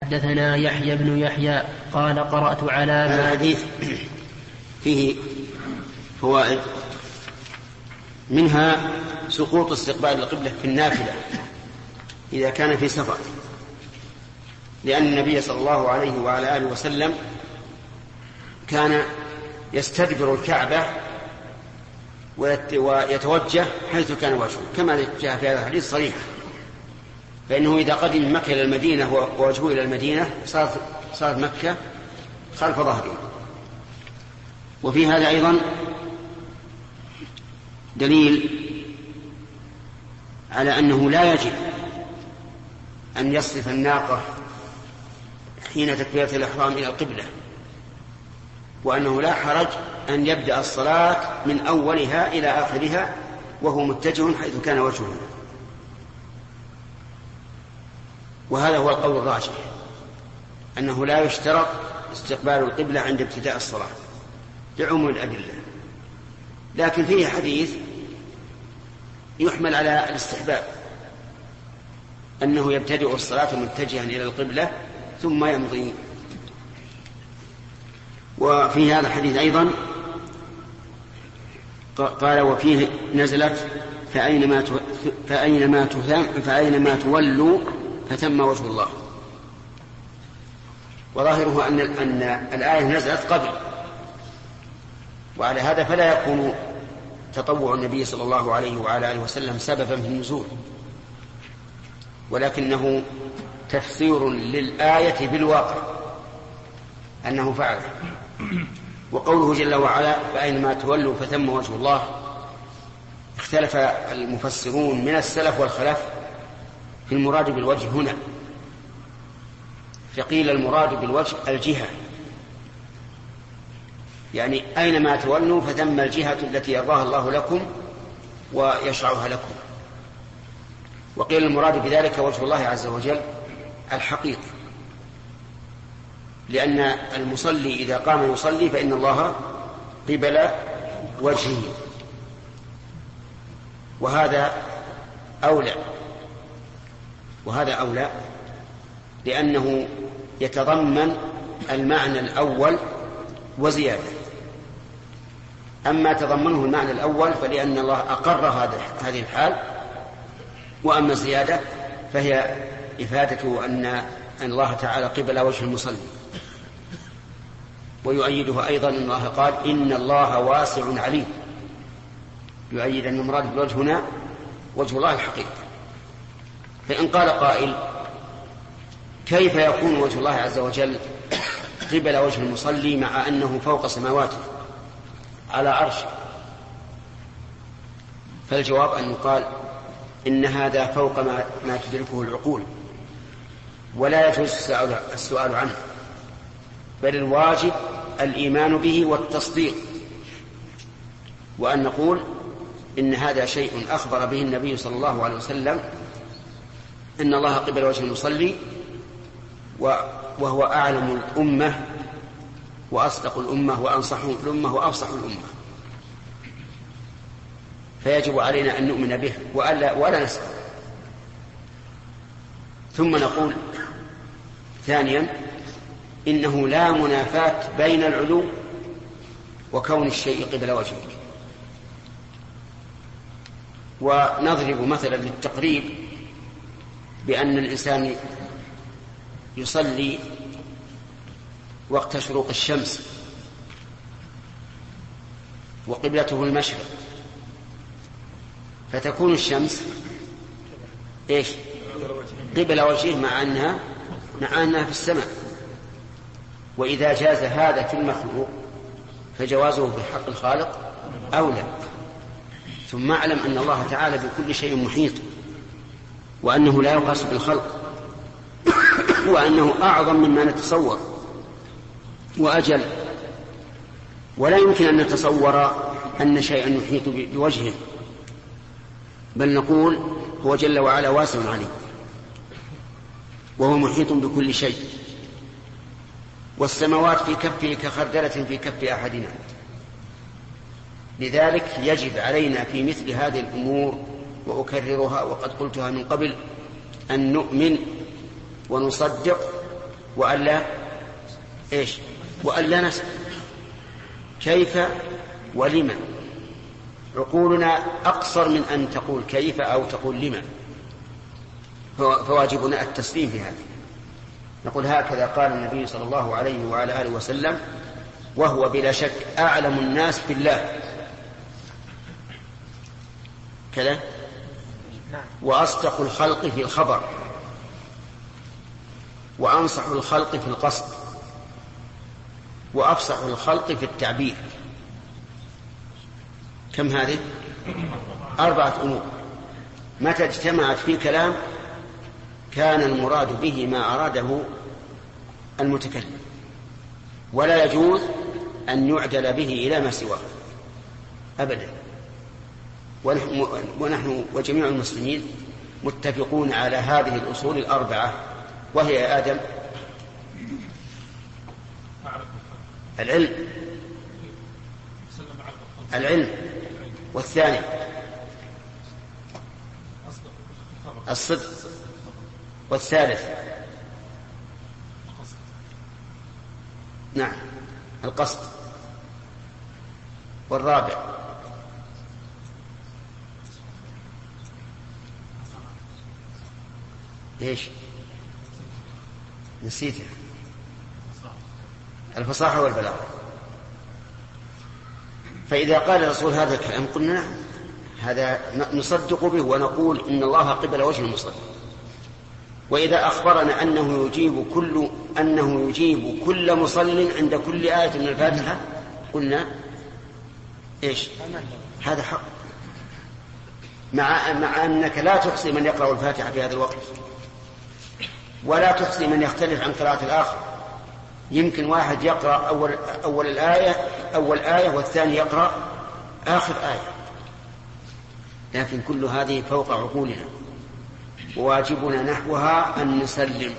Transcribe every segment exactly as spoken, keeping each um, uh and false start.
حدثنا يحيى بن يحيى قال قرأت على هذا الحديث فيه فوائد، منها سقوط استقبال القبلة في النافلة إذا كان في سفر، لأن النبي صلى الله عليه وعلى آله وسلم كان يستدبر الكعبة ويتوجه حيث كان وجهه، كما جاء في هذا الحديث صريح، فإنه إذا قدم من مكة إلى المدينة ووجهه إلى المدينة صارت صارت مكة خلف ظهره. وفي هذا أيضا دليل على أنه لا يجب أن يصرف الناقة حين تكبيرة الإحرام إلى القبلة، وأنه لا حرج أن يبدأ الصلاة من أولها إلى آخرها وهو متجه حيث كان وجهه. وهذا هو القول الراجح، أنه لا يشترط استقبال القبلة عند ابتداء الصلاة لعموم الأدلة، لكن فيه حديث يحمل على الاستحباب، أنه يبتدئ الصلاة متجها إلى القبلة ثم يمضي. وفي هذا الحديث أيضا قال وفيه نزلت فأينما فأينما فأينما تولوا فتم وجه الله. وظاهره أن أن الآية نزلت قبل، وعلى هذا فلا يكون تطوع النبي صلى الله عليه وعلى آله وسلم سببا في النزول، ولكنه تفسير للآية بالواقع أنه فعل. وقوله جل وعلا فأينما تولوا فثم وجه الله، اختلف المفسرون من السلف والخلف في المراد بالوجه هنا، فقيل المراد بالوجه الجهة، يعني أينما تولوا فثم الجهة التي يرضاها الله لكم ويشرعها لكم. وقيل المراد بذلك وجه الله عز وجل الحقيقي، لأن المصلي إذا قام يصلي فإن الله قبل وجهه، وهذا أولى وهذا أولى لأنه يتضمن المعنى الأول وزيادة. أما تضمنه المعنى الأول فلأن الله أقر هذه الحال، وأما الزيادة فهي إفادة أن الله تعالى قبل وجه المصلي. ويؤيده أيضا أن الله قال إن الله واسع عليم، يؤيد أن المراد بالوجه هنا وجه الله الحقيقي. فإن قال قائل كيف يكون وجه الله عز وجل قبل وجه المصلي مع أنه فوق سماواته على عرشه؟ فالجواب أن يقال إن هذا فوق ما, ما تدركه العقول، ولا يجوز السؤال عنه، بل الواجب الإيمان به والتصديق، وأن نقول إن هذا شيء أخبر به النبي صلى الله عليه وسلم إن الله قبل وجه المصلي، وهو أعلم الأمة وأصدق الأمة وأنصح الأمة وأفصح الأمة، فيجب علينا أن نؤمن به وألا ولا نسأل. ثم نقول ثانيا إنه لا منافاة بين العلو وكون الشيء قبل وجهه. ونضرب مثلا للتقريب بأن الإنسان يصلي وقت شروق الشمس وقبلته المشرق، فتكون الشمس إيش؟ قبل وجهه مع أنها مع أنها في السماء. وإذا جاز هذا في المخلوق فجوازه في حق الخالق أولى. ثم اعلم أن الله تعالى بكل شيء محيط، وأنه لا يقاس بالخلق، وأنه أعظم مما نتصور وأجل، ولا يمكن أن نتصور أن شيئا يحيط بوجهه، بل نقول هو جل وعلا واسع عليه وهو محيط بكل شيء. والسماوات في كفه كخردلة في كف أحدنا. لذلك يجب علينا في مثل هذه الأمور، وأكررها وقد قلتها من قبل، أن نؤمن ونصدق وألا إيش وألا نسأل كيف ولما. عقولنا أقصر من أن تقول كيف أو تقول لما، فواجبنا التسليم في هذا. نقول هكذا قال النبي صلى الله عليه وعلى آله وسلم، وهو بلا شك أعلم الناس بالله كذا، وأصدق الخلق في الخبر، وأنصح الخلق في القصد، وأفصح الخلق في التعبير. كم هذه؟ أربعة أمور متى اجتمعت في كلام كان المراد به ما أراده المتكلم، ولا يجوز أن يعدل به إلى ما سواه أبدا. ونحن, ونحن وجميع المسلمين متفقون على هذه الأصول الأربعة، وهي يا آدم العلم العلم والثاني الصدق، والثالث نعم القصد، والرابع ليش نسيته؟ الفصاحة والبلاغة. فإذا قال الرسول هذا الكلام قلنا نعم، هذا نصدق به ونقول إن الله قبل وجه المصلي. وإذا أخبرنا أنه يجيب كل أنه يجيب كل مصل عند كل آية من الفاتحة قلنا إيش هذا حق، مع مع أنك لا تحصي من يقرأ الفاتحة في هذا الوقت، ولا تحصي من يختلف عن قراءة الآخر. يمكن واحد يقرأ أول أول الآية أول آية والثاني يقرأ آخر آية، لكن كل هذه فوق عقولنا، وواجبنا نحوها أن نسلم.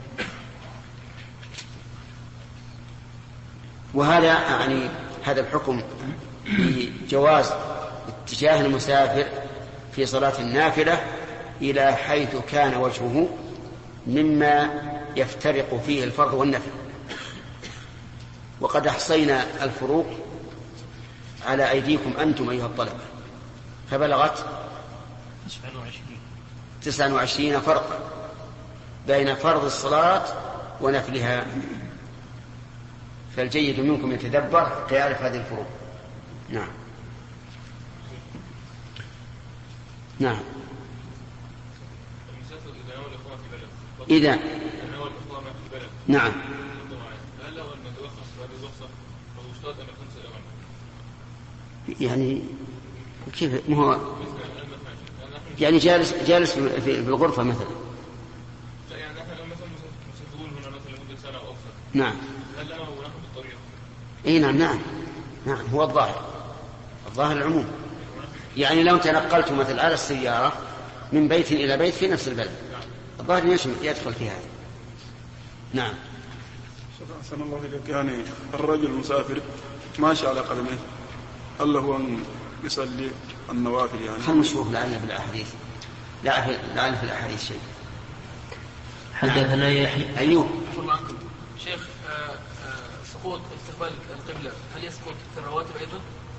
وهذا يعني هذا الحكم بجواز اتجاه المسافر في صلاة النافلة إلى حيث كان وجهه مما يفترق فيه الفرض والنفل. وقد أحصينا الفروق على أيديكم أنتم أيها الطلبة، فبلغت تسعة وعشرين فرق بين فرض الصلاة ونفلها، فالجيد منكم يتدبر حتى يعرف هذه الفروق. نعم نعم إذا نعم يعني كيف ما هو يعني جالس جالس في الغرفة مثلا. لا يعني احنا لو مثلا مسافرون هنا مثلا لمدة سنة أو أكثر. نعم. هل أنا ونحن بالطريق؟ إيه نعم نعم نعم هو الظاهر الظاهر العموم. يعني لو تنقلت مثلا على السيارة من بيت إلى بيت في نفس البلد الظاهر يدخل في هذا. نعم. أحسن الله إليك. يعني الرجل المسافر ماشي على قدميه، هل له أن يصلي النوافل؟ يعني خل نشوف لعل في الأحاديث لعل في الأحاديث شيء. حدثنا يحيى أيوب. شيخ آه آه سقوط استقبال القبلة هل يسقط في الرواتب أيضا؟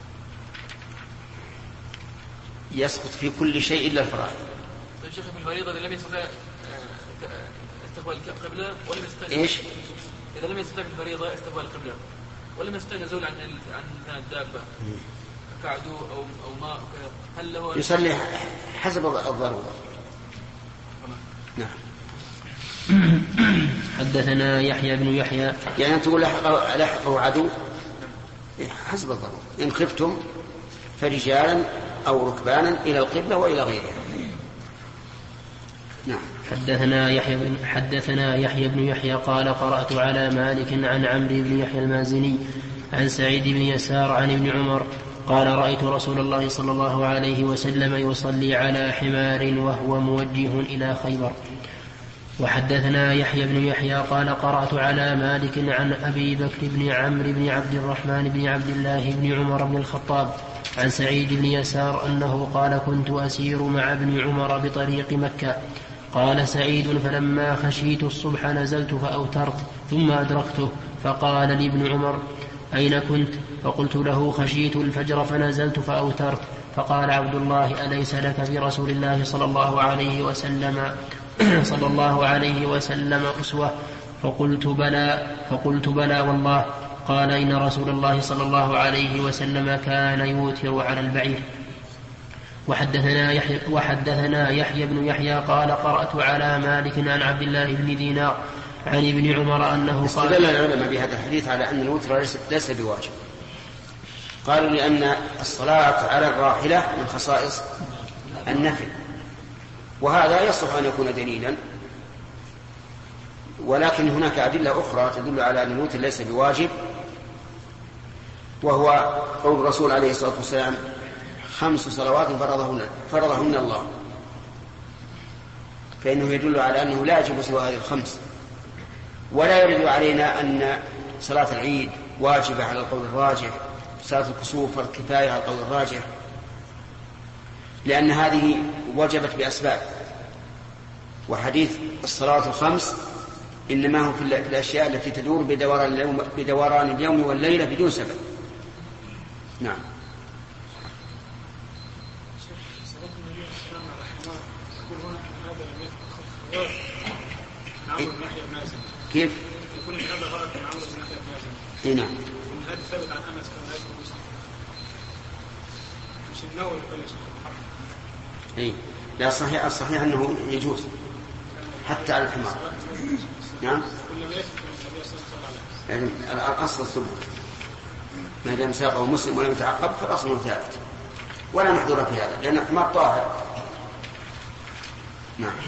يسقط في كل شيء إلا الفرائض. طيب شيخ في الفريضة إذا لم يستطع استقبال القبلة ولم يستطع إيش؟ إذا لم يستطع في الفريضة استقبال القبلة ولم يستطع نزول عن عن الدابة كعدو أو أو ماء هل له يصلي حسب الضرورة؟ نعم. حدثنا يحيى بن يحيى. يعني أنت تقول لحقه لحقه عدو حسب الضرورة، إن خفتم فرجالا أو ركبانا إلى القبلة وإلى غيرها. نعم. حدثنا يحيى بن حدثنا يحيى بن يحيى قال قرأت على مالك عن عمرو بن يحيى المازني عن سعيد بن يسار عن ابن عمر قال رأيت رسول الله صلى الله عليه وسلم يصلي على حمار وهو موجه إلى خيبر. وحدثنا يحيى بن يحيى قال قرأت على مالك عن أبي بكر بن عمرو بن عبد الرحمن بن عبد الله بن عمر بن الخطاب عن سعيد بن يسار أنه قال كنت أسير مع ابن عمر بطريق مكة قال سعيد: فلما خشيت الصبح نزلت فأوترت ثم أدركته، فقال لي ابن عمر: أين كنت؟ فقلت له: خشيت الفجر فنزلت فأوترت. فقال عبد الله: أليس لك برسول الله صلى الله عليه وسلم صلى الله عليه وسلم أسوة؟ فقلت بلى فقلت بلى والله. قال: إن رسول الله صلى الله عليه وسلم كان يوتر على البعير. وحدثنا يحيى, وحدثنا يحيى بن يحيى قال: قرأت على مالك عن عبد الله بن دينار عن ابن عمر أنه قال. استدل العلماء بهذا الحديث على أن الوتر ليس بواجب. قالوا لأن الصلاة على الراحلة من خصائص النفل، وهذا يصلح أن يكون دليلا، ولكن هناك أدلة أخرى تدل على أن الوتر ليس بواجب، وهو قول الرسول عليه الصلاة والسلام: خمس صلوات فرضهن, فرضهن الله، فإنه يدل على أنه لا يجب سوى هذه الخمس. ولا يرد علينا أن صلاة العيد واجبة على القول الراجح، صلاة الكسوف والكفاية على القول الراجح، لأن هذه وجبت بأسباب، وحديث الصلاة الخمس إنما هو في الأشياء التي تدور بدوران اليوم, بدوران اليوم والليلة بدون سبب. نعم. كيف؟ يكون هذا غلط من عمرو بن يحيى. نعم. هذا ثابت عن أنس كما يذكر مسلم. مش النووي ولا شيء. إيه. لا صحيح، الصحيح أنه يجوز حتى على الحمار. نعم. يعني الأصل الثبوت، ما دام ساقه مسلم ولم يتعقب فالأصل ثابت، ولا محذور في هذا لأن الحمار طاهر. نعم.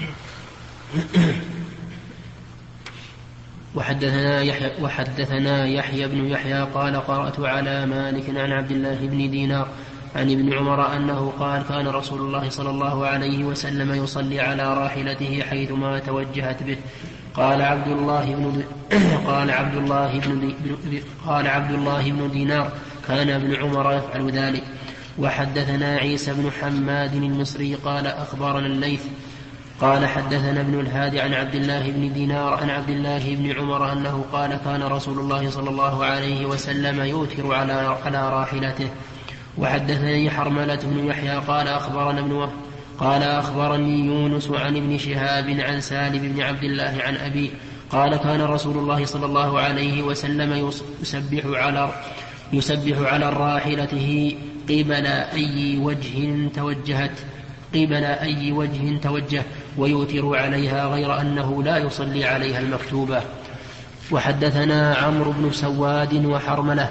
وحدثنا يحيى, وحدثنا يحيى بن يحيى قال: قرأت على مالك عن عبد الله بن دينار عن ابن عمر أنه قال: كان رسول الله صلى الله عليه وسلم يصلي على راحلته حيثما توجهت به. قال عبد الله بن قال عبد الله بن قال عبد الله بن دينار: كان ابن عمر يفعل ذلك. وحدثنا عيسى بن حماد المصري قال: أخبرنا الليث قال: حدثنا ابن الهادي عن عبد الله بن دينار عن عبد الله بن عمر أنه قال: كان رسول الله صلى الله عليه وسلم يوتر على على راحلته. وحدثني حرملة بن يحيى قال: أخبرنا ابن وهب قال: أخبرني يونس عن ابن شهاب عن سالم بن عبد الله عن أبي قال: كان رسول الله صلى الله عليه وسلم يسبح على يسبح على راحلته قبل أي وجه توجهت قبل أي وجه توجه ويوتر عليها، غير أنه لا يصلي عليها المكتوبة. وحدثنا عمرو بن سواد وحرملة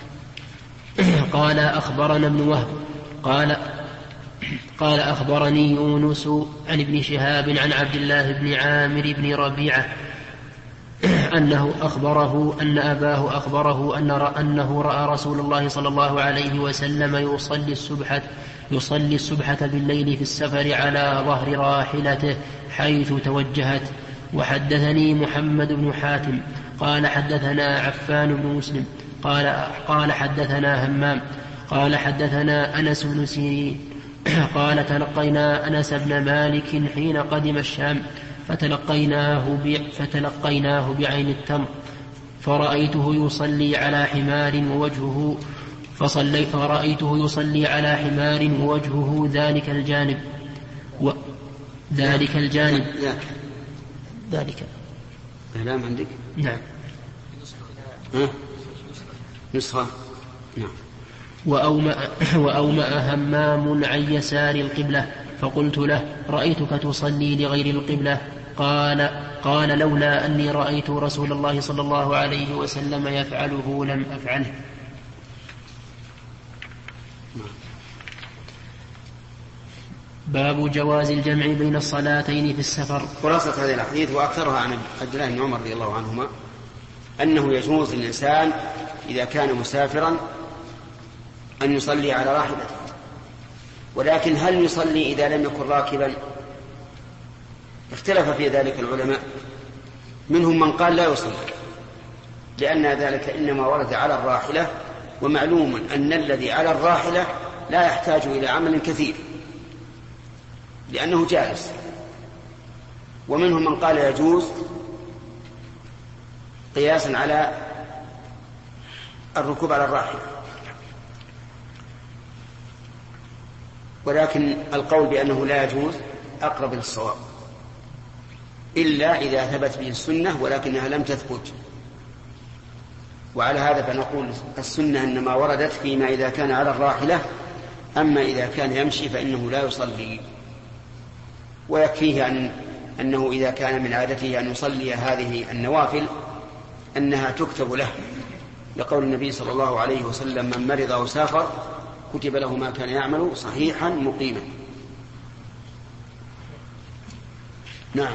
قال: أخبرنا ابن وهب قال قال أخبرني يونس عن ابن شهاب عن عبد الله بن عامر بن ربيعة أنه أخبره أن أباه أخبره أن أنه رأى رسول الله صلى الله عليه وسلم يصلي السبحة يصلي السبحة بالليل في السفر على ظهر راحلته حيث توجهت. وحدثني محمد بن حاتم قال: حدثنا عفان بن مسلم قال قال حدثنا همام قال: حدثنا أنس بن سيرين قال: تلقينا أنس بن مالك حين قدم الشام فتلقيناه, فتلقيناه بعين التمر، فرأيته يصلي على حمار ووجهه فصلي فرأيته يصلي على حمار ووجهه ذلك الجانب و ذلك الجانب ذلك إعلام عندك؟ نعم. نسخة. نعم. وأومأ, وأومأ همام عن يسار القبلة، فقلت له: رأيتك تصلي لغير القبلة. قال قال: لولا أني رأيت رسول الله صلى الله عليه وسلم يفعله لم أفعله. باب جواز الجمع بين الصلاتين في السفر. خلاصة هذه الحديث وأكثرها عن عبد الله بن عمر رضي الله عنهما أنه يجوز للإنسان إذا كان مسافرا أن يصلي على راحلته، ولكن هل يصلي إذا لم يكن راكبا؟ اختلف في ذلك العلماء، منهم من قال لا يصلي لأن ذلك إنما ورد على الراحلة، ومعلوم أن الذي على الراحلة لا يحتاج إلى عمل كثير لأنه جالس، ومنهم من قال يجوز قياسا على الركوب على الراحلة، ولكن القول بأنه لا يجوز أقرب للصواب، إلا إذا ثبت به السنة ولكنها لم تثبت. وعلى هذا فنقول السنة إنما وردت فيما إذا كان على الراحلة، أما إذا كان يمشي فإنه لا يصلي. ويكفيه أن أنه إذا كان من عادته أن يصلي هذه النوافل أنها تكتب له، لقول النبي صلى الله عليه وسلم: من مرض أو سافر كتب له ما كان يعمل صحيحا مقيما. نعم.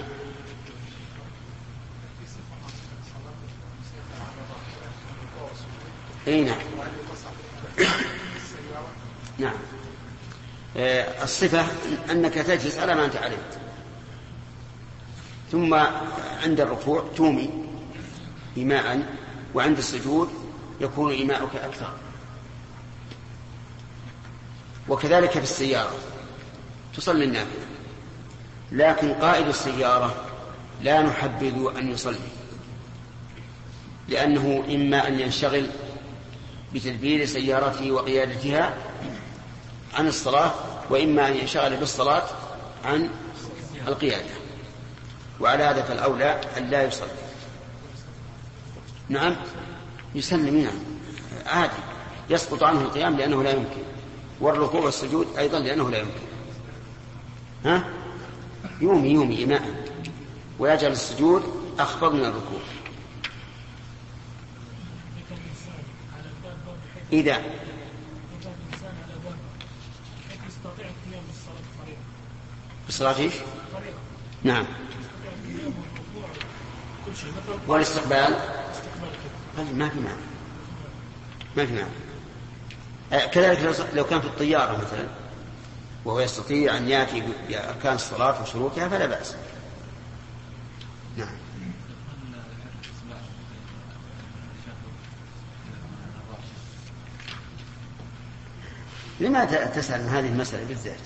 اي نعم. نعم. الصفة أنك تجلس على ما أنت عليه، ثم عند الركوع تومي إيماء، وعند السجود يكون إيماؤك أكثر. وكذلك في السيارة تصلي النافلة، لكن قائد السيارة لا نحبذ أن يصلي، لأنه إما أن ينشغل بتدبير سيارته وقيادتها عن الصلاة، وإما أن ينشغل بالصلاة عن القيادة، وعلى هذا فالأولى أن لا يصلي. نعم يسلم، نعم عادي، يسقط عنه القيام لأنه لا يمكن، والركوع والسجود أيضا لأنه لا يمكن. ها يومي يومي إيماء، ويجعل السجود أخفض من الركوع. إذا بالصلاة إيش؟ نعم. والاستقبال ما في معنى، ما في معنى. كذلك لو كان في الطيارة مثلا وهو يستطيع أن يأتي بأركان الصلاة وشروطها فلا بأس. نعم. لماذا تسأل عن هذه المسألة بالذات؟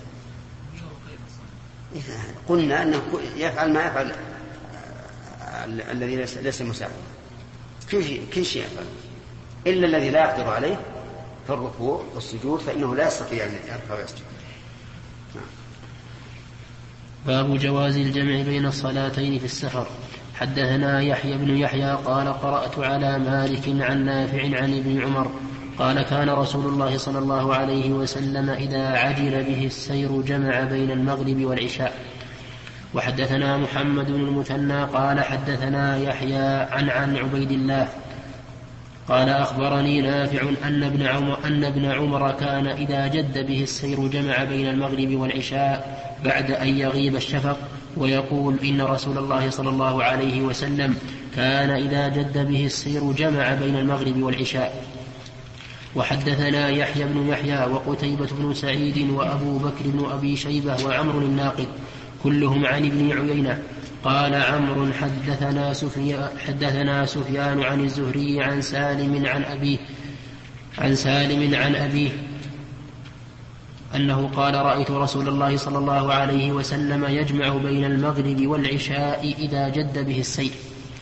قلنا أنه يفعل ما يفعل الذي ليس مسافر، كل شيء كل شيء يفعل إلا الذي لا يقدر عليه في الركوع والسجود، فإنه لا يستطيع أن يركع ويسجد. باب جواز الجمع بين الصلاتين في السفر. حدثنا يحيى بن يحيى قال قرأت على مالك عن نافع عن ابن عمر قال كان رسول الله صلى الله عليه وسلم إذا عجل به السير جمع بين المغرب والعشاء. وحدثنا محمد بن المثنى قال حدثنا يحيى عن عن عبيد الله قال أخبرني نافع أن ابن عمر, أن ابن عمر كان إذا جد به السير جمع بين المغرب والعشاء بعد أن يغيب الشفق، ويقول إن رسول الله صلى الله عليه وسلم كان إذا جد به السير جمع بين المغرب والعشاء. وحدثنا يحيى بن يحيى وقتيبة بن سعيد وأبو بكر بن أبي شيبة وعمر الناقد كلهم عن ابن عيينة قال عمرو حدثنا سفيان, حدثنا سفيان عن الزهري عن سالم عن أبيه عن سالم عن أبيه أنه قال رأيت رسول الله صلى الله عليه وسلم يجمع بين المغرب والعشاء إذا جد به السير.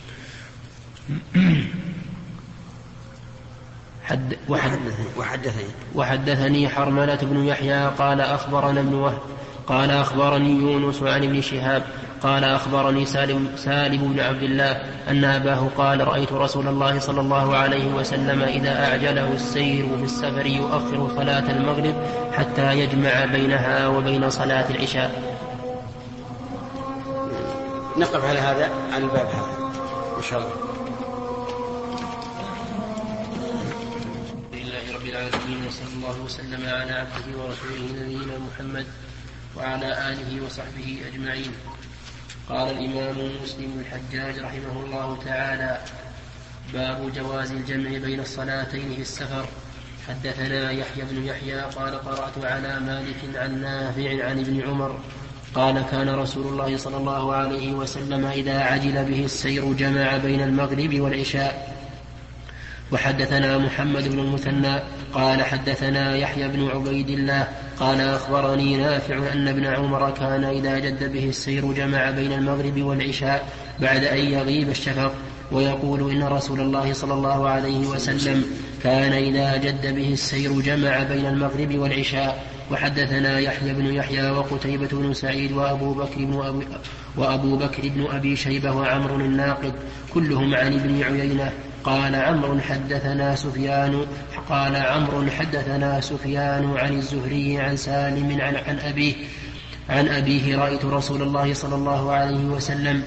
حد وحدثني, وحدثني حرملة بن يحيى قال أخبرنا ابن وهب قال أخبرني يونس عن ابن شهاب قال أخبرني سالم, سالم بن عبد الله أن أباه قال رأيت رسول الله صلى الله عليه وسلم إذا أعجله السير في السفر يؤخر صلاة المغرب حتى يجمع بينها وبين صلاة العشاء. نقف على هذا عن الباب هذا إن شاء الله. لله رب العالمين، وصلى الله وسلم على عبده ورسوله نبينا محمد وعلى آله وصحبه أجمعين. قال الإمام مسلم الحجاج رحمه الله تعالى: باب جواز الجمع بين الصلاتين في السفر. حدثنا يحيى بن يحيى قال قرأت على مالك عن نافع عن ابن عمر قال كان رسول الله صلى الله عليه وسلم إذا عجل به السير جمع بين المغرب والعشاء. وحدثنا محمد بن المثنى قال حدثنا يحيى بن عبيد الله قال أخبرني نافع أن ابن عمر كان إذا جد به السير جمع بين المغرب والعشاء بعد أن يغيب الشفق، ويقول إن رسول الله صلى الله عليه وسلم كان إذا جد به السير جمع بين المغرب والعشاء. وحدثنا يحيى بن يحيى وقتيبة بن سعيد وأبو بكر بن أبي, وأبو بكر بن أبي شيبة وعمر الناقد كلهم عن ابن عيينة. قال عمرو حدثنا سفيان قال عمرو حدثنا سفيان عن الزهري عن سالم عن, عن أبيه عن أبيه رأيت رسول الله صلى الله عليه وسلم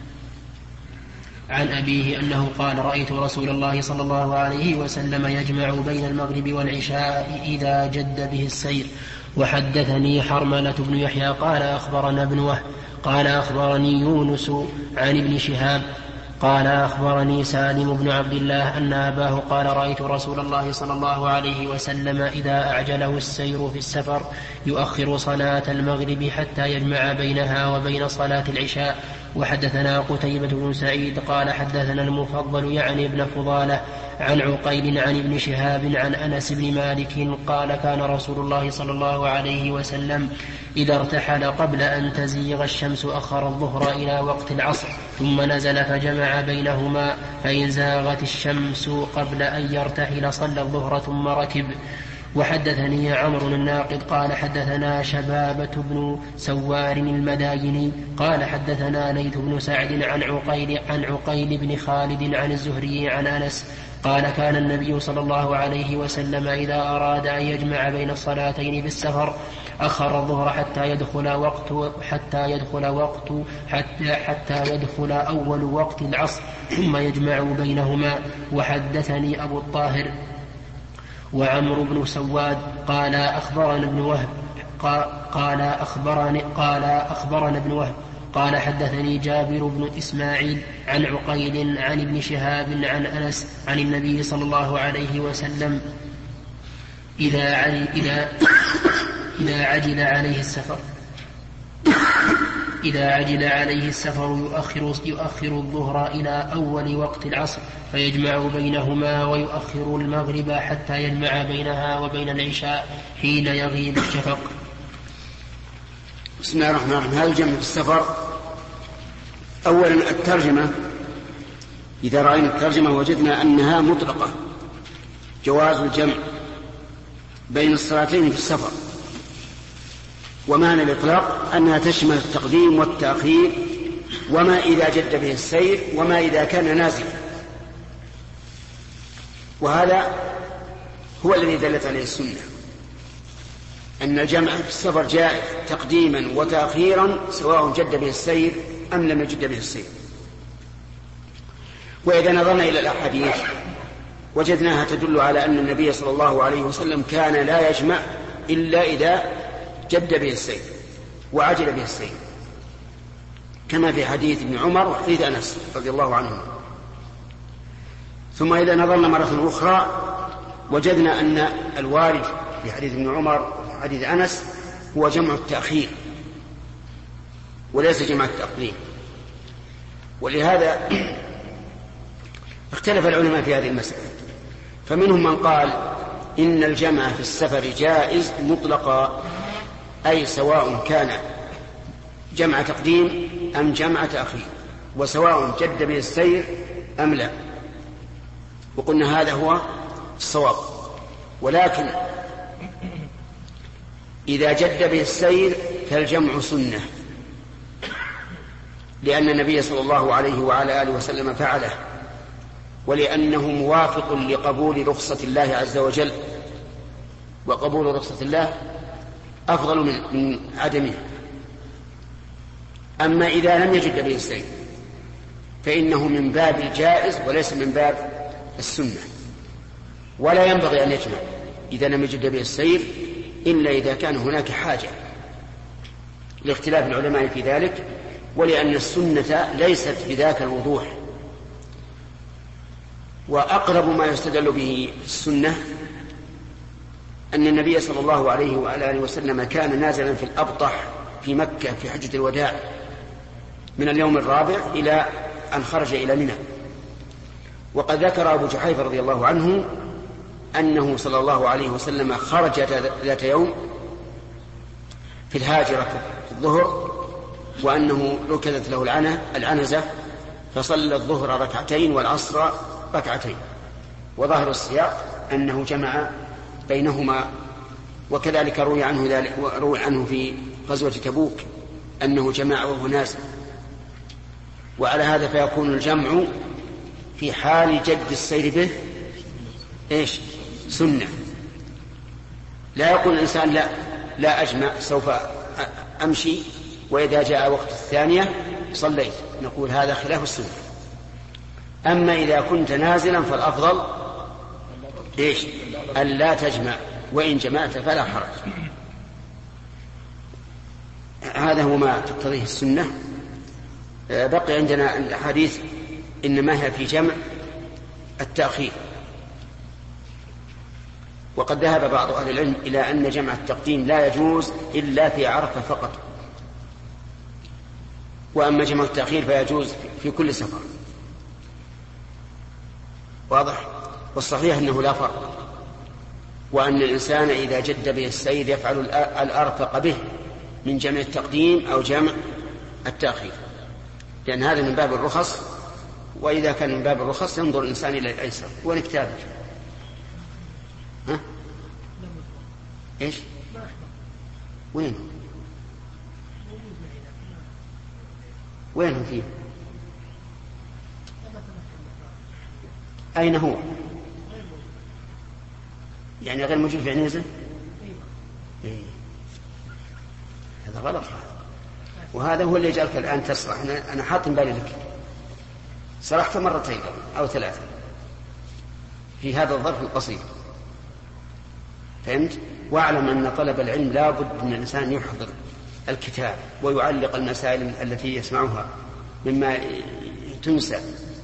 عن أبيه أنه قال رأيت رسول الله صلى الله عليه وسلم يجمع بين المغرب والعشاء إذا جد به السير. وحدثني حرملة بن يحيى قال أخبرنا ابن وهب قال أخبرني يونس عن ابن شهاب قال أخبرني سالم بن عبد الله أن أباه قال رأيت رسول الله صلى الله عليه وسلم إذا أعجله السير في السفر يؤخر صلاة المغرب حتى يجمع بينها وبين صلاة العشاء. وحدثنا قتيبة بن سعيد قال حدثنا المفضل يعني ابن فضالة عن عقيل عن ابن شهاب عن أنس بن مالك قال كان رسول الله صلى الله عليه وسلم إذا ارتحل قبل أن تزيغ الشمس أخر الظهر إلى وقت العصر ثم نزل فجمع بينهما، فإن زاغت الشمس قبل أن يرتحل صلى الظهر ثم ركب. وحدثني عمرو الناقد قال حدثنا شبابة بن سوار المدايني قال حدثنا ليث بن سعد عن عقيل عن عقيل بن خالد عن الزهري عن أنس قال كان النبي صلى الله عليه وسلم إذا أراد أن يجمع بين الصلاتين بالسفر أخر الظهر حتى يدخل وقت حتى يدخل وقت حتى حتى يدخل أول وقت العصر ثم يجمع بينهما. وحدثني أبو الطاهر وعمرو بن سواد قال أخبرنا ابن وهب قال أخبرني قال أخبرنا ابن وهب قال حدثني جابر بن إسماعيل عن عقيل عن ابن شهاب عن أنس عن النبي صلى الله عليه وسلم إذا عجل, إذا إذا عجل عليه السفر إذا عجل عليه السفر يؤخر, يؤخر الظهر إلى أول وقت العصر فيجمع بينهما ويؤخر المغرب حتى يجمع بينها وبين العشاء حين يغيب الشفق. بسم الله الرحمن الرحيم. هذا الجمع في السفر. أولا الترجمة، إذا رأينا الترجمة وجدنا أنها مطلقة، جواز الجمع بين الصلاتين في السفر، ومعنى الإطلاق أنها تشمل التقديم والتأخير وما إذا جد به السير وما إذا كان نازلا، وهذا هو الذي دلت عليه السنة أن الجمع في السفر جائز تقديما وتأخيرا سواء جد به السير أم لم يجد به السير. وإذا نظرنا إلى الأحاديث وجدناها تدل على أن النبي صلى الله عليه وسلم كان لا يجمع إلا إذا جد به السير وعجل به السير، كما في حديث ابن عمر وحديث أنس رضي الله عنه. ثم إذا نظرنا مرة أخرى وجدنا أن الوارد في حديث ابن عمر وحديث أنس هو جمع التأخير وليس جمع التقديم، ولهذا اختلف العلماء في هذه المسألة. فمنهم من قال إن الجمع في السفر جائز مطلقا، أي سواء كان جمع تقديم أم جمع تأخير، وسواء جد به السير أم لا، وقلنا هذا هو الصواب. ولكن إذا جد به السير فالجمع سنة، لأن النبي صلى الله عليه وعلى آله وسلم فعله، ولأنه موافق لقبول رخصة الله عز وجل، وقبول رخصة الله أفضل من, من عدمه. أما إذا لم يجد به السير فإنه من باب الجائز وليس من باب السنة، ولا ينبغي أن يجمع إذا لم يجد به السير إلا إذا كان هناك حاجة، لاختلاف العلماء في ذلك، ولأن السنة ليست بذاك الوضوح. وأقرب ما يستدل به السنة أن النبي صلى الله عليه وعلى آله وسلم كان نازلا في الأبطح في مكة في حجة الوداع من اليوم الرابع إلى أن خرج إلى منى. وقد ذكر أبو جحيفة رضي الله عنه أنه صلى الله عليه وسلم خرج ذات يوم في الهاجرة في الظهر وأنه ركزت له العنة العنزة فصلى الظهر ركعتين والعصر ركعتين، وظاهر السياق أنه جمع بينهما. وكذلك روي عنه ذلك روي عنه في غزوة تبوك أنه جمع وهو نازل. وعلى هذا فيكون الجمع في حال جد السير به إيش؟ سنة. لا يقول الإنسان لا لا أجمع سوف أمشي وإذا جاء وقت الثانية صليت، نقول هذا خلاف السنة. أما إذا كنت نازلا فالأفضل إيش؟ أن لا تجمع، وإن جمعت فلا حرج. هذا هو ما تقتضيه السنة. بقي عندنا الحديث إنما هي في جمع التأخير. وقد ذهب بعض أهل العلم إلى أن جمع التقديم لا يجوز إلا في عرفة فقط، وأما جمع التأخير فيجوز في كل سفر. واضح؟ والصحيح أنه لا فرق، وأن الإنسان إذا جد به السير يفعل الأرفق به من جمع التقديم أو جمع التأخير، لأن هذا من باب الرخص. وإذا كان من باب الرخص ينظر الإنسان إلى الأيسر. وين كتابك؟ ها؟ إيش؟ وين؟ وين فيه؟ أين هو؟ يعني غير موجود في عنيزة؟ إيه. هذا غلط. وهذا هو اللي جعلك الآن تسرح. أنا, أنا حاط بالي لك، سرحت مرتين أو ثلاثة في هذا الظرف القصير. فهمت؟ واعلم أن طلب العلم لا بد من الإنسان يحضر الكتاب ويعلق المسائل التي يسمعها مما تنسى.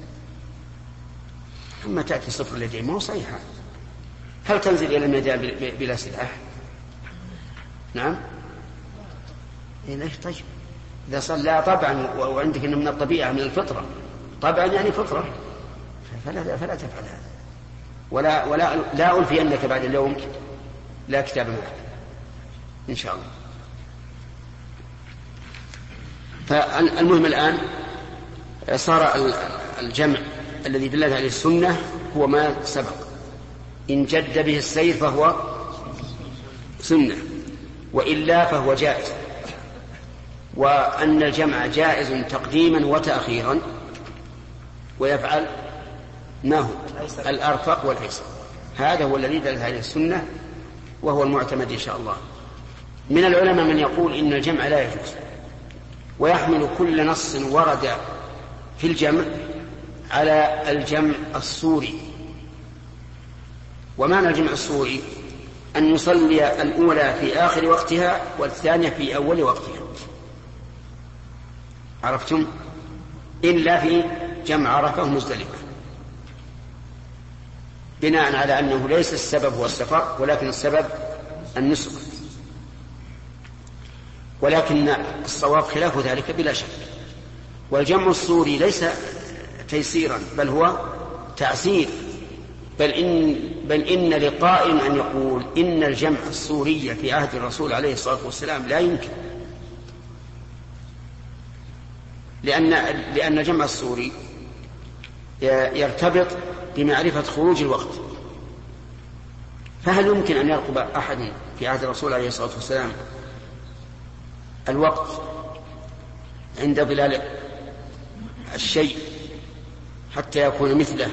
ثم تأتي صفر اليدين ما هو صحيحة. هل تنزل إلى الميدان بلا سلاح؟ نعم. إيه ليش؟ طيب إذا صلى طبعا وعندك إنه من الطبيعة من الفطرة، طبعا يعني فطرة، فلا فلا تفعل هذا. ولا ولا لا ألفي أنك بعد اليوم لا كتاب معك إن شاء الله. فالمهم الآن صار الجمع الذي دلت عليه السنة هو ما سبق. إن جد به السير فهو سنة، وإلا فهو جائز. وأن الجمع جائز تقديما وتأخيرا، ويفعل ما هو الأرفق والأيسر. هذا هو الذي دلت عليه السنة وهو المعتمد إن شاء الله. من العلماء من يقول إن الجمع لا يجوز، ويحمل كل نص ورد في الجمع على الجمع الصوري. ومعنى الجمع الصوري أن يصلي الأولى في آخر وقتها والثانية في أول وقتها. عرفتم؟ إلا في جمع عرفة ومزدلفة، بناء على أنه ليس السبب هو السفر ولكن السبب النسك. ولكن الصواب خلاف ذلك بلا شك. والجمع الصوري ليس تيسيرا بل هو تعسير. بل إن, بل إن لقائل أن يقول إن الجمع الصوري في عهد الرسول عليه الصلاة والسلام لا يمكن، لأن, لأن الجمع الصوري يرتبط بمعرفة خروج الوقت. فهل يمكن أن يرقب أحد في عهد الرسول عليه الصلاة والسلام الوقت عند ظلال الشيء حتى يكون مثله،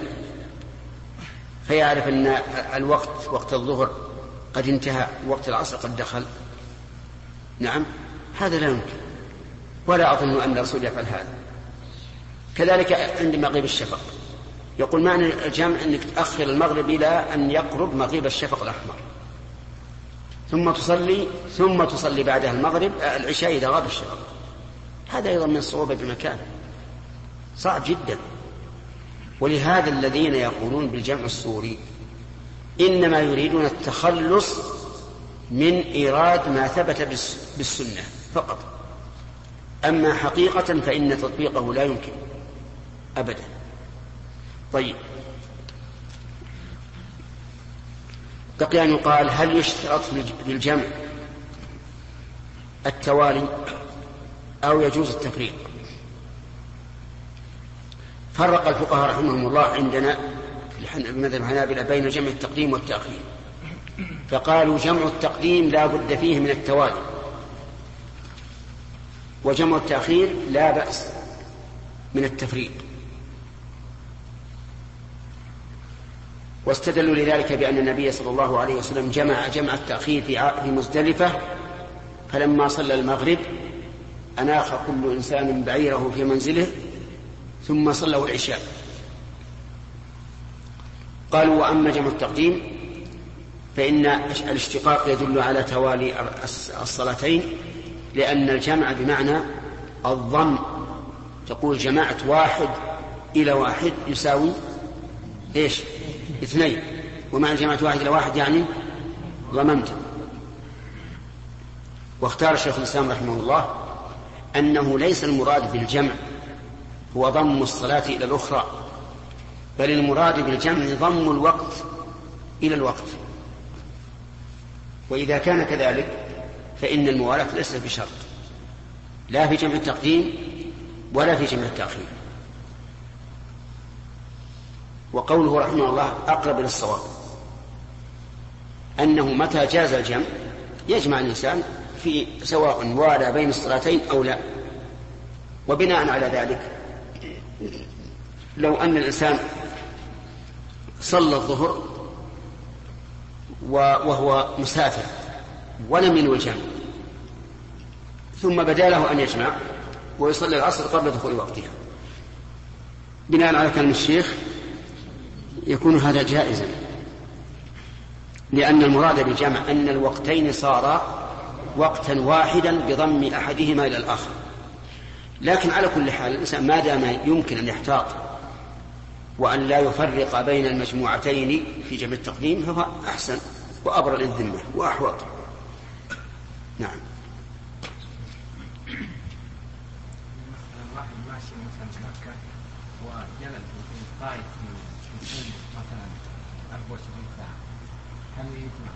فيعرف أن الوقت وقت الظهر قد انتهى وقت العصر قد دخل؟ نعم، هذا لا يمكن، ولا أظن أن الرسول يفعل هذا. كذلك عند مغيب الشفق يقول معنى الجمع أنك تأخر المغرب إلى أن يقرب مغيب الشفق الأحمر ثم تصلي ثم تصلي بعدها المغرب العشاء إذا غاب الشفق. هذا أيضا من الصعوبة بمكان صعب جدا. ولهذا الذين يقولون بالجمع الصوري إنما يريدون التخلص من إيراد ما ثبت بالسنة فقط، أما حقيقة فإن تطبيقه لا يمكن أبدا. طيب، بقي أن يقال هل يشترط للجمع التوالي أو يجوز التفريق. فرق الفقهاء رحمهم الله عندنا في مذهب الحنابلة بين جمع التقديم والتأخير، فقالوا جمع التقديم لا بد فيه من التوالي، وجمع التأخير لا بأس من التفريق. واستدلوا لذلك بأن النبي صلى الله عليه وسلم جمع جمع التأخير في مزدلفة، فلما صلى المغرب أناخ كل إنسان بعيره في منزله ثم صلوا العشاء. قالوا وأما جمع التقديم فإن الاشتقاق يدل على توالي الصلاتين، لأن الجمع بمعنى الضم، تقول جماعة واحد إلى واحد يساوي إيش؟ اثنين، ومعنى جماعة واحد إلى واحد يعني ضممت. واختار الشيخ الإسلام رحمه الله أنه ليس المراد بالجمع هو ضم الصلاة إلى الأخرى، بل المراد بالجمع ضم الوقت إلى الوقت. وإذا كان كذلك فإن الموالاة ليست بشرط، لا في جمع التقديم ولا في جمع التأخير. وقوله رحمه الله أقرب للصواب أنه متى جاز الجمع يجمع الإنسان في سواء والى بين الصلاتين أو لا. وبناء على ذلك لو أن الإنسان صلى الظهر وهو مسافر ولم ينوي الجمع، ثم بدا له أن يجمع ويصلي العصر قبل دخول وقتها، بناء على كلام الشيخ يكون هذا جائزا، لأن المراد بالجمع أن الوقتين صارا وقتا واحدا بضم أحدهما إلى الآخر. لكن على كل حال الإنسان ما دام يمكن أن يحتاط وأن لا يفرق بين المجموعتين في جمع التقديم فهو أحسن وأبرأ للذمة وأحوط. نعم. واحد ماشي مثلا مكة وجلس في طائف في مثلا أربعة وعشرين ساعة، هل يجمع؟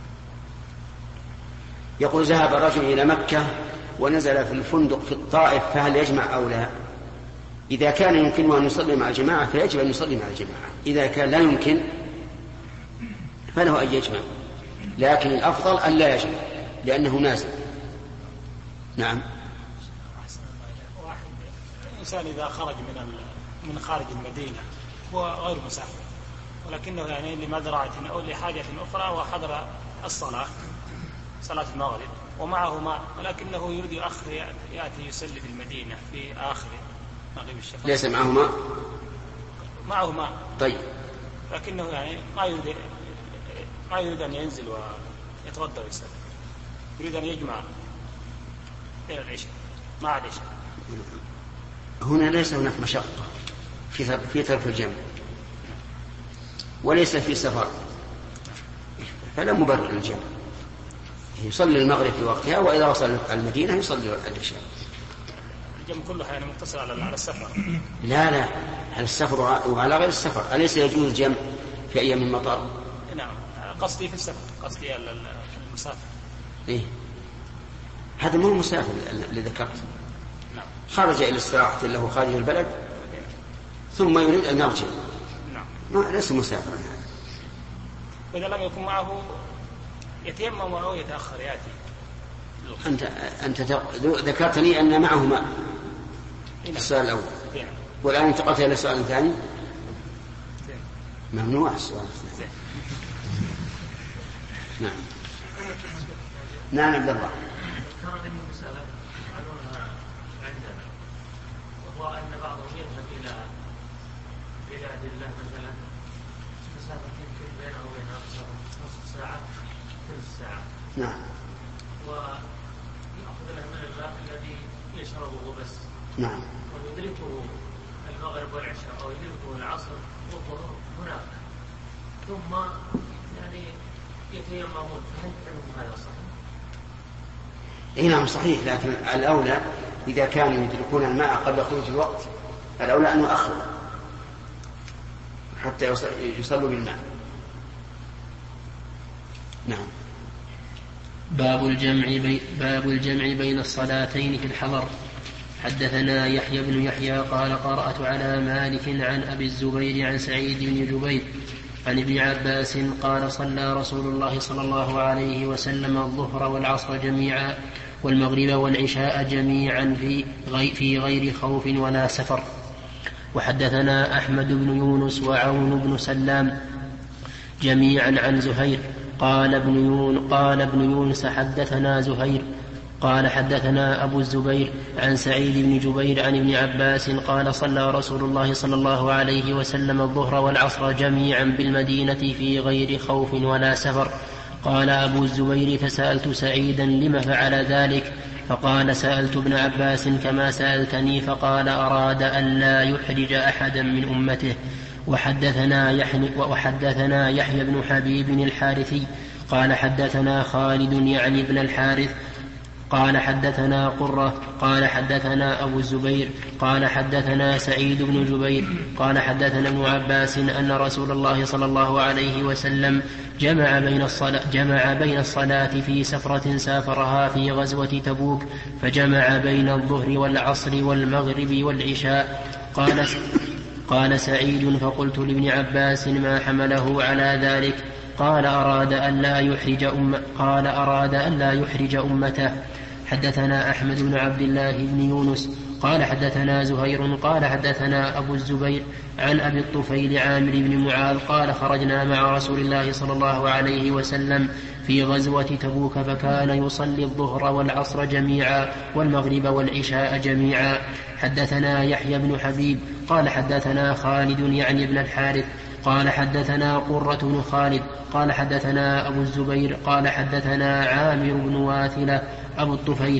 يقول ذهب الرجل إلى مكة ونزل في الفندق في الطائف، فهل يجمع أو لا؟ إذا كان يمكنه أن يصلي مع الجماعة فيجب أن يصلي مع الجماعة، إذا كان لا يمكن فله أن يجمع، لكن الأفضل أن لا يجمع لأنه نازل. نعم. واحد الإنسان إذا خرج من من خارج المدينة هو غير مسافر، ولكنه يعني لمزرعة أو لحاجة أخرى وحضر الصلاة صلاة المغرب ومعه ماء، ولكنه يريد يؤخر يأتي يصلي في المدينة في آخر مغرب الشفق. ليس معه ماء؟ معه ماء. طيب. لكنه يعني ما يريد ما يريد أن ينزل ويتوضأ ويصلي، يريد أن يجمع بين العشاء مع العشاء. هنا ليس هناك مشقة في في ترك الجمع، وليس في سفر، فلا مبرر للجمع. يصلي المغرب في وقتها، وإذا وصل المدينة يصلي العشاء. الجمع كله يعني مقتصر على السفر. لا لا، على السفر وعلى غير السفر. أليس يجوز الجمع في أيام المطر؟ نعم، قصدي في السفر، قصدي المسافر. إيه، هذا مو المسافر اللي ذكرت. نعم. خرج إلى استراحة له خارج البلد ثم يريد أن يرجع. نعم. ما ليس مسافرا. وإذا لم يكن معه يتيمم أو يتأخر يأتي. أنت أنت ذكرت لي أن معه ماء في السؤال الأول، والآن انتقلت إلى السؤال الثاني. ممنوع السؤال الثاني. نعم. نعم عبد الله. كانت المسألة عنوانها عندنا، وهو أن بعضهم يذهب إلى بلاد الله مثلا مسافة يمكن بينه وبينها نصف ساعة ثلث ساعة. نعم. ويأخذ له من الماء الذي يشربه بس. نعم. ويدركه المغرب والعشاء أو يدركه العصر والظهر هناك، ثم يعني يتيممون، فهل يعلم هذا صحيح؟ إيه نعم صحيح، لكن الأولى إذا كانوا يدركون الماء قبل خروج الوقت الأولى أن يؤخروا حتى يصلوا بالماء. نعم. باب الجمع بي باب الجمع بين الصلاتين في الحضر. حدثنا يحيى بن يحيى قال قرأت على مالك عن أبي الزبير عن سعيد بن جبير عن ابن عباس قال صلى رسول الله صلى الله عليه وسلم الظهر والعصر جميعا والمغرب والعشاء جميعا في غير, في غير خوف ولا سفر. وحدثنا أحمد بن يونس وعون بن سلام جميعا عن زهير قال ابن يونس, قال ابن يونس حدثنا زهير قال حدثنا أبو الزبير عن سعيد بن جبير عن ابن عباس قال صلى رسول الله صلى الله عليه وسلم الظهر والعصر جميعا بالمدينة في غير خوف ولا سفر. قال أبو الزبير فسألت سعيدا لم فعل ذلك فقال سألت ابن عباس كما سألتني فقال أراد أن لا يحرج أحدا من أمته. وحدثنا يحيى, وحدثنا يحيى بن حبيب الحارثي قال حدثنا خالد يعني ابن الحارث قال حدثنا قرة قال حدثنا أبو الزبير قال حدثنا سعيد بن جبير قال حدثنا ابن عباس أن رسول الله صلى الله عليه وسلم جمع بين الصلاة, جمع بين الصلاة في سفرة سافرها في غزوة تبوك فجمع بين الظهر والعصر والمغرب والعشاء. قال, قال سعيد فقلت لابن عباس ما حمله على ذلك قال أراد أن لا يحرج أم قال أراد أن لا يحرج أمته. حدثنا أحمد بن عبد الله بن يونس قال حدثنا زهير قال حدثنا أبو الزبير عن أبي الطفيل عامر بن معاذ قال خرجنا مع رسول الله صلى الله عليه وسلم في غزوة تبوك فكان يصلي الظهر والعصر جميعا والمغرب والعشاء جميعا. حدثنا يحيى بن حبيب قال حدثنا خالد يعني ابن الحارث قال حدثنا قرة بن خالد قال حدثنا أبو الزبير قال حدثنا عامر بن واثلة أبو الطفيل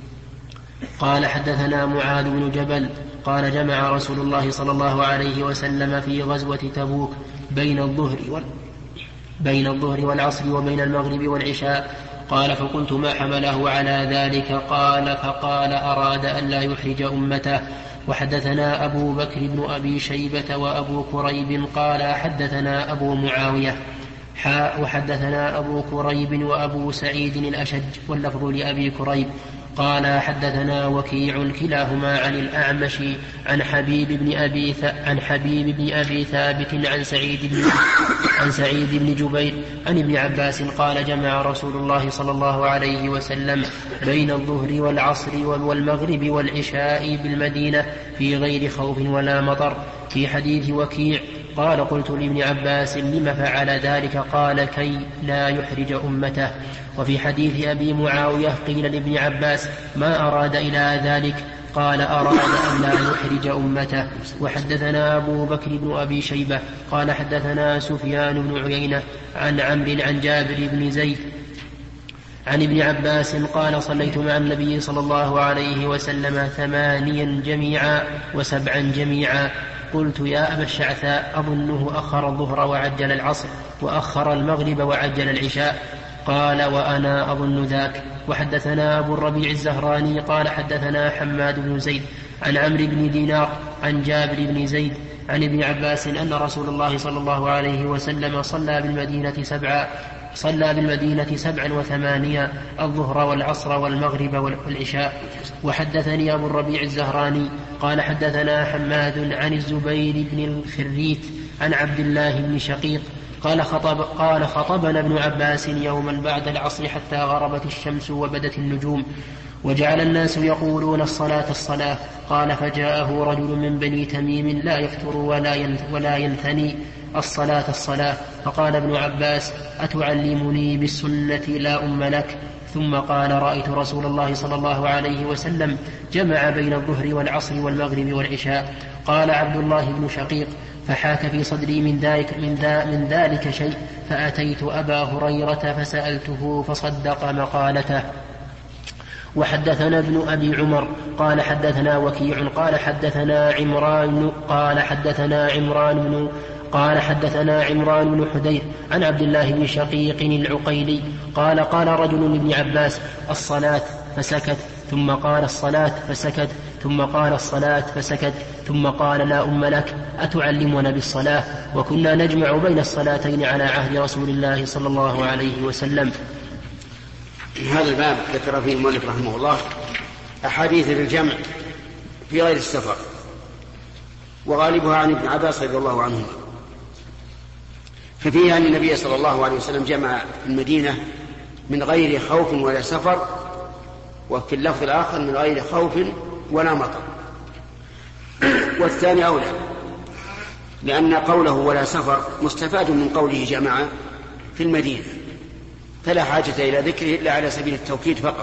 قال حدثنا معاذ بن جبل قال جمع رسول الله صلى الله عليه وسلم في غزوة تبوك بين الظهر وال... بين الظهر والعصر وبين المغرب والعشاء. قال فقلت ما حمله على ذلك قال فقال أراد أن لا يحرج أمته. وحدثنا أبو بكر بن أبي شيبة وأبو كريب قال حدثنا أبو معاوية حاء وحدثنا أبو كريب وأبو سعيد الأشج واللفظ لأبي كريب قال حدثنا وكيع كلاهما عن الأعمش عن حبيب بن أبي عن حبيب بن أبي ثابت عن سعيد بن عن سعيد بن جبير عن ابن عباس قال جمع رسول الله صلى الله عليه وسلم بين الظهر والعصر والمغرب والعشاء بالمدينة في غير خوف ولا مطر. في حديث وكيع قال قلت لابن عباس لم فعل ذلك قال كي لا يحرج أمته. وفي حديث أبي معاوية قيل لابن عباس ما أراد إلى ذلك قال أراد أن لا يحرج أمته. وحدثنا أبو بكر بن أبي شيبة قال حدثنا سفيان بن عيينة عن عمرو عن جابر بن زيد عن ابن عباس قال صليت مع النبي صلى الله عليه وسلم ثمانيا جميعا وسبعا جميعا. قلت يا أبا الشعثاء أظنه أخر الظهر وعجل العصر وأخر المغرب وعجل العشاء قال وأنا أظن ذاك. وحدثنا أبو الربيع الزهراني قال حدثنا حماد بن زيد عن عمرو بن دينار عن جابر بن زيد عن ابن عباس أن رسول الله صلى الله عليه وسلم صلى بالمدينة سبعا صلى بالمدينة سبعا وثمانية الظهر والعصر والمغرب والعشاء. وحدثني أبو الربيع الزهراني قال حدثنا حماد عن الزبير بن الخريت عن عبد الله بن شقيق قال, خطب قال خطبنا ابن عباس يوما بعد العصر حتى غربت الشمس وبدت النجوم وجعل الناس يقولون الصلاة الصلاة. قال فجاءه رجل من بني تميم لا يفتر ولا ينثني الصلاة الصلاة فقال ابن عباس أتعلمني بالسنة لا أم لك. ثم قال رأيت رسول الله صلى الله عليه وسلم جمع بين الظهر والعصر والمغرب والعشاء. قال عبد الله بن شقيق فحاك في صدري من ذلك, من ذا من ذلك شيء فأتيت أبا هريرة فسألته فصدق مقالته. وحدثنا ابن أبي عمر قال حدثنا وكيع قال حدثنا عمران قال حدثنا عمران بن قال حدثنا عمران بن حدير عن عبد الله بن شقيق العقيلي قال قال رجل لابن عباس الصلاة فسكت ثم قال الصلاة فسكت ثم قال الصلاة فسكت ثم قال لا أم لك أتعلمنا بالصلاة. وكنا نجمع بين الصلاتين على عهد رسول الله صلى الله عليه وسلم. هذا الباب ذكر فيه المؤلف رحمه الله أحاديث للجمع في غير السفر، وغالبها عن ابن عباس رضي الله عنهما، ففيها أن النبي صلى الله عليه وسلم جمع المدينة من غير خوف ولا سفر، وفي اللفظ الآخر من غير خوف ولا مطر. والثاني أولى، لأن قوله ولا سفر مستفاد من قوله جمع في المدينة، فلا حاجة إلى ذكره إلا على سبيل التوكيد فقط.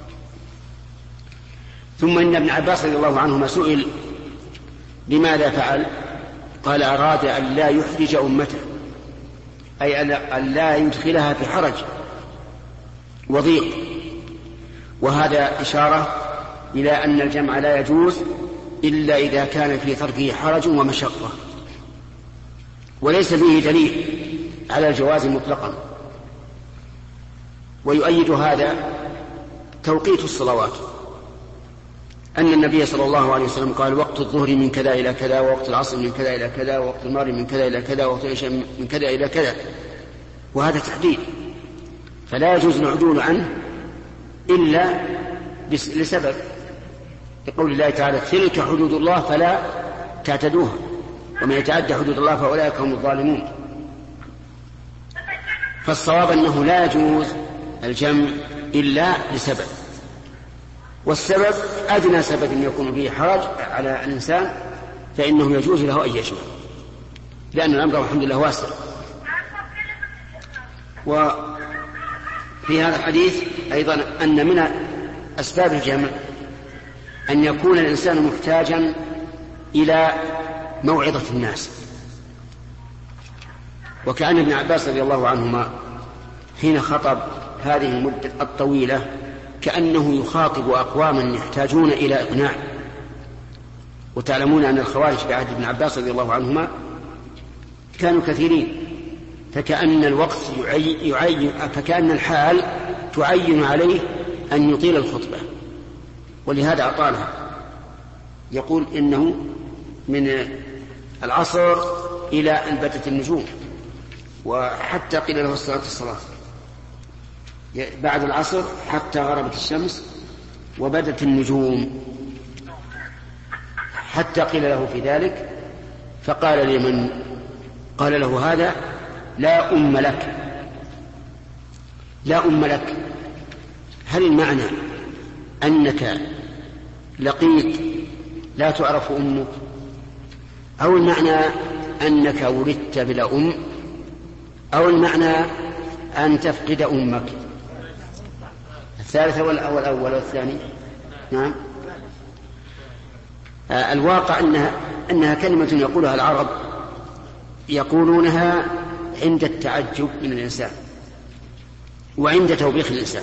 ثم إن ابن عباس رضي الله عنهما سئل لماذا فعل، قال أراد أن لا يحرج أمته، أي أن لا يدخلها في حرج وضيق، وهذا إشارة إلى أن الجمع لا يجوز إلا إذا كان في تركه حرج ومشقة، وليس فيه دليل على الجواز مطلقا. ويؤيد هذا توقيت الصلوات، أن النبي صلى الله عليه وسلم قال وقت الظهر من كذا إلى كذا، ووقت العصر من كذا إلى كذا، ووقت المغرب من كذا إلى كذا، ووقت العشاء من كذا إلى كذا، وهذا تحديد، فلا يجوز العدول عنه إلا لسبب، لقول الله تعالى تلك حدود الله فلا تعتدوها، ومن يتعدى حدود الله فأولئك هم الظالمون. فالصواب أنه لا يجوز الجمع إلا لسبب، والسبب أدنى سبب يكون فيه حرج على الإنسان فإنه يجوز له أن يجمع، لأن الأمر الحمد لله واسع. وفي هذا الحديث أيضا أن من أسباب الجمع أن يكون الإنسان محتاجا إلى موعظة الناس، وكأن ابن عباس رضي الله عنهما حين خطب هذه المدة الطويلة كأنه يخاطب أقواما يحتاجون إلى إقناع. وتعلمون أن الخوارج في عهد ابن عباس رضي الله عنهما كانوا كثيرين، فكأن الوقت يعين، فكأن الحال تعين عليه أن يطيل الخطبة، ولهذا أطالها. يقول إنه من العصر إلى أن بدت النجوم، وحتى قيل له الصلاة الصلاة بعد العصر حتى غربت الشمس وبدت النجوم، حتى قيل له في ذلك فقال لمن قال له هذا لا أم لك، لا أم لك، هل المعنى أنك لقيت لا تعرف أمك، أو المعنى أنك ولدت بلا أم، أو المعنى أن تفقد أمك؟ الثالثة والأول والثاني؟ نعم. آه الواقع أنها, أنها كلمة يقولها العرب يقولونها عند التعجب من الإنسان وعند توبيخ الإنسان.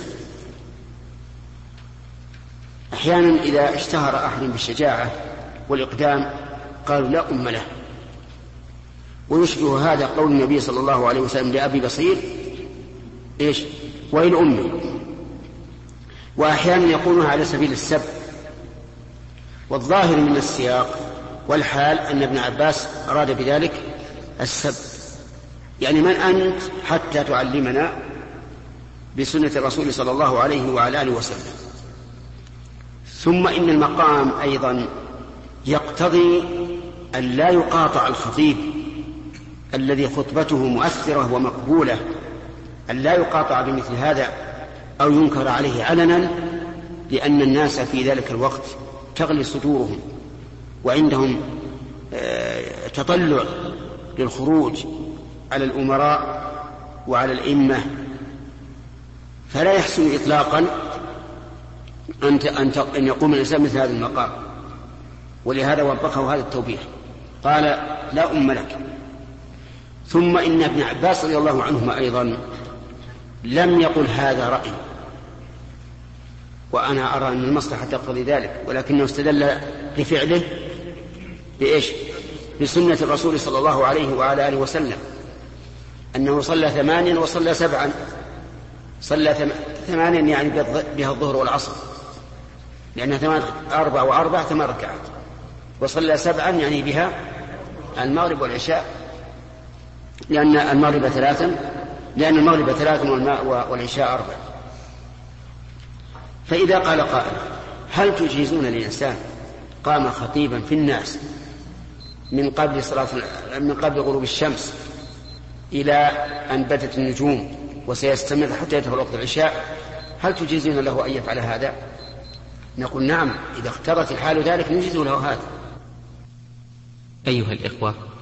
أحيانا إذا اشتهر أحد بالشجاعة والإقدام قالوا لا أم له، ويشبه هذا قول النبي صلى الله عليه وسلم لأبي بصير إيش ويل أمي. وأحيانا يقولونها على سبيل السب، والظاهر من السياق والحال أن ابن عباس أراد بذلك السب، يعني من أنت حتى تعلمنا بسنة الرسول صلى الله عليه وعلى آله وسلم. ثم إن المقام أيضا يقتضي أن لا يقاطع الخطيب الذي خطبته مؤثرة ومقبولة، أن لا يقاطع بمثل هذا أو ينكر عليه علنا، لأن الناس في ذلك الوقت تغلي صدورهم وعندهم تطلع للخروج على الأمراء وعلى الأئمة، فلا يحسن إطلاقا أن يقوم الإنسان مثل هذا المقام. ولهذا وبخه هذا التوبيخ، قال لا أم لك. ثم إن ابن عباس رضي الله عنهما أيضا لم يقل هذا رأي، وأنا أرى أن المصلحة تقتضي ذلك، ولكنه استدل بفعله بإيش؟ بسنة الرسول صلى الله عليه وعلى آله وسلم، أنه صلى ثمانيا وصلى سبعا، صلى ثمانيا يعني بها الظهر والعصر، لأنها ثمان أربع وأربع ثمان ركعات، وصلى سبعا يعني بها المغرب والعشاء، لأن المغرب ثلاثا لأن المغرب ثلاثا والعشاء أربع. فإذا قال قائل هل تجيزون لإنسان قام خطيبا في الناس من قبل صلاة من قبل غروب الشمس إلى أن بدت النجوم وسيستمر حتى يدخل وقت العشاء، هل تجيزون له أن يفعل هذا؟ نقول نعم، إذا اخترت الحال ذلك نجيز له هذا. أيها الإخوة،